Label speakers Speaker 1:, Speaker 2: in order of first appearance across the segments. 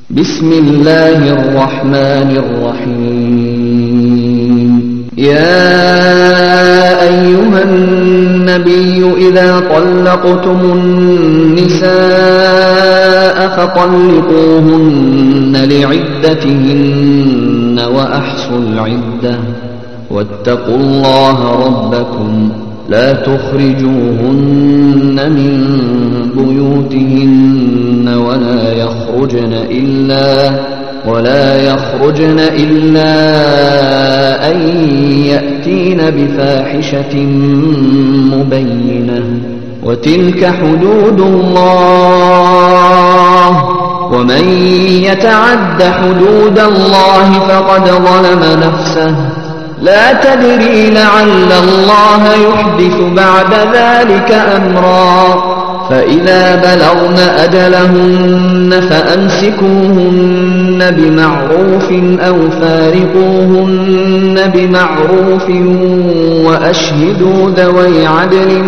Speaker 1: بسم الله الرحمن الرحيم. يا أيها النبي إذا طلقتم النساء فطلقوهن لعدتهن وأحصوا العدة واتقوا الله ربكم لا تخرجوهن من بيوتهن ولا يخرجن إلا أن يأتين بفاحشة مبينة وتلك حدود الله ومن يتعد حدود الله فقد ظلم نفسه لا تدري لعل الله يحدث بعد ذلك أمرا فإذا بلغن أجلهن فأمسكوهن بمعروف أو فارقوهن بمعروف وأشهدوا ذوي عدل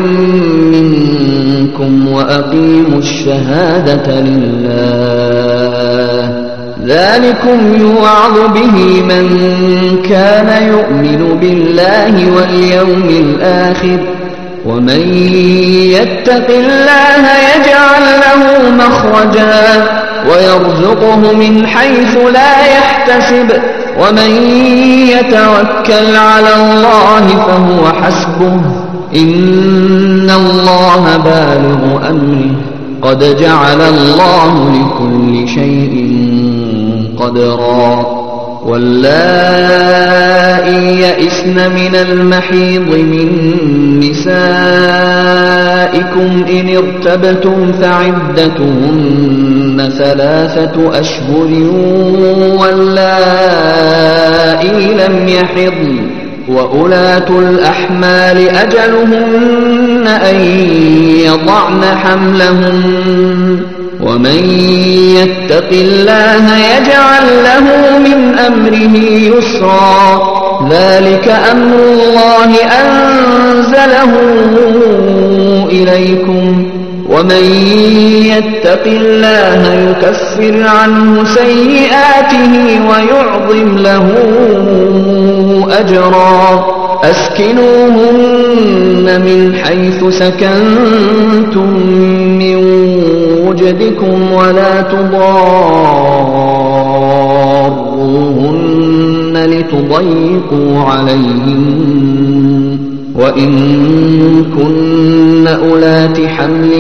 Speaker 1: منكم وأقيموا الشهادة لله ذلكم يوعظ به من كان يؤمن بالله واليوم الآخر ومن يتق الله يجعل له مخرجا ويرزقه من حيث لا يحتسب ومن يتوكل على الله فهو حسبه إن الله بالغ أمره قد جعل الله لكل شيء قدرا واللائي يئسن من المحيض من نسائكم إن ارتبتم فعدتهن 3 أشهر واللائي لم يحضن وأولاة الأحمال أجلهن أن يضعن حملهن ومن يتق الله يجعل له من أمره يسرا ذلك أمر الله أنزله إليكم ومن يتق الله يكفر عنه سيئاته ويعظم له أجرا أسكنوهن من حيث سكنتم من وجدكم ولا تضاروهن لتضيقوا عليهن وإن كن أولات حمل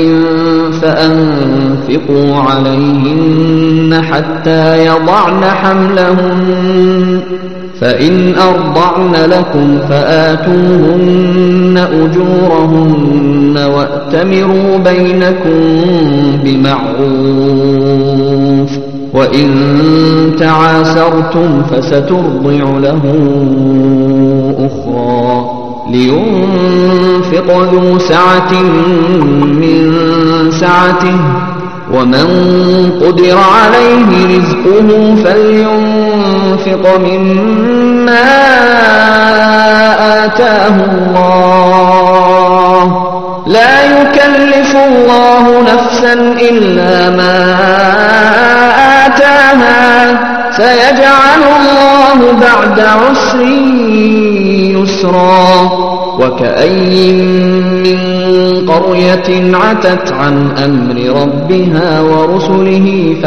Speaker 1: فأنفقوا عليهن حتى يضعن حملهن فإن أرضعن لكم فآتوهن أجورهن وأتمروا بينكم بمعروف وإن تعاسرتم فسترضع له أخرى لينفق ذو سعة من سعته ومن قدر عليه رزقه فلينفق مما آتاه الله لا يكلف الله نفسا إلا ما آتاها سيجعل الله بعد عسر يسرا وكأي من قرية عتت عن أمر ربها ورسله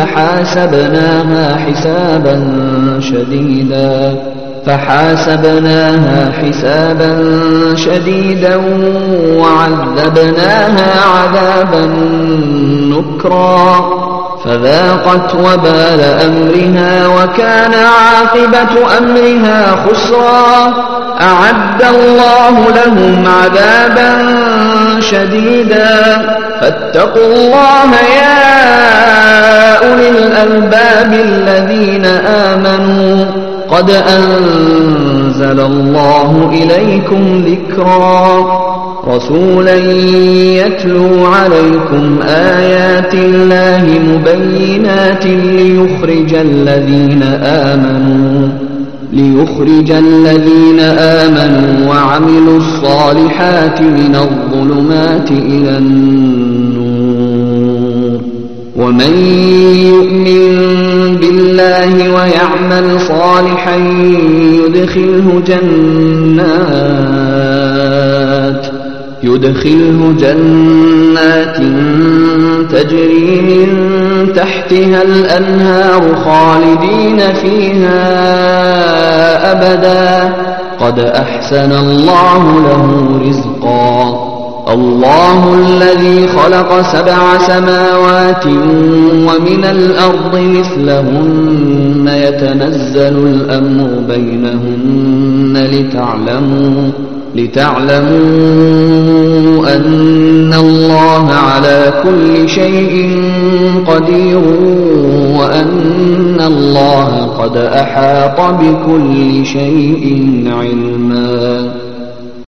Speaker 1: فحاسبناها حسابا شديدا وعذبناها عذابا نكرا فذاقت وبال أمرها وكان عاقبة أمرها خسرا أعد الله لهم عذابا شديدا فاتقوا الله يا أولي الألباب الذين آمنوا قد أنزل الله إليكم ذكرا رسولا يتلو عليكم آيات الله مبينات ليخرج الذين آمنوا وعملوا الصالحات من الظلمات إلى النور ومن يؤمن بالله ويعمل صالحا يدخله جنات تجري من تحتها الأنهار خالدين فيها أبدا قد أحسن الله له رزقا الله الذي خلق 7 سماوات ومن الأرض مثلهن يتنزل الأمر بينهن لتعلموا أن الله على كل شيء قدير وأن الله قد أحاط بكل شيء علما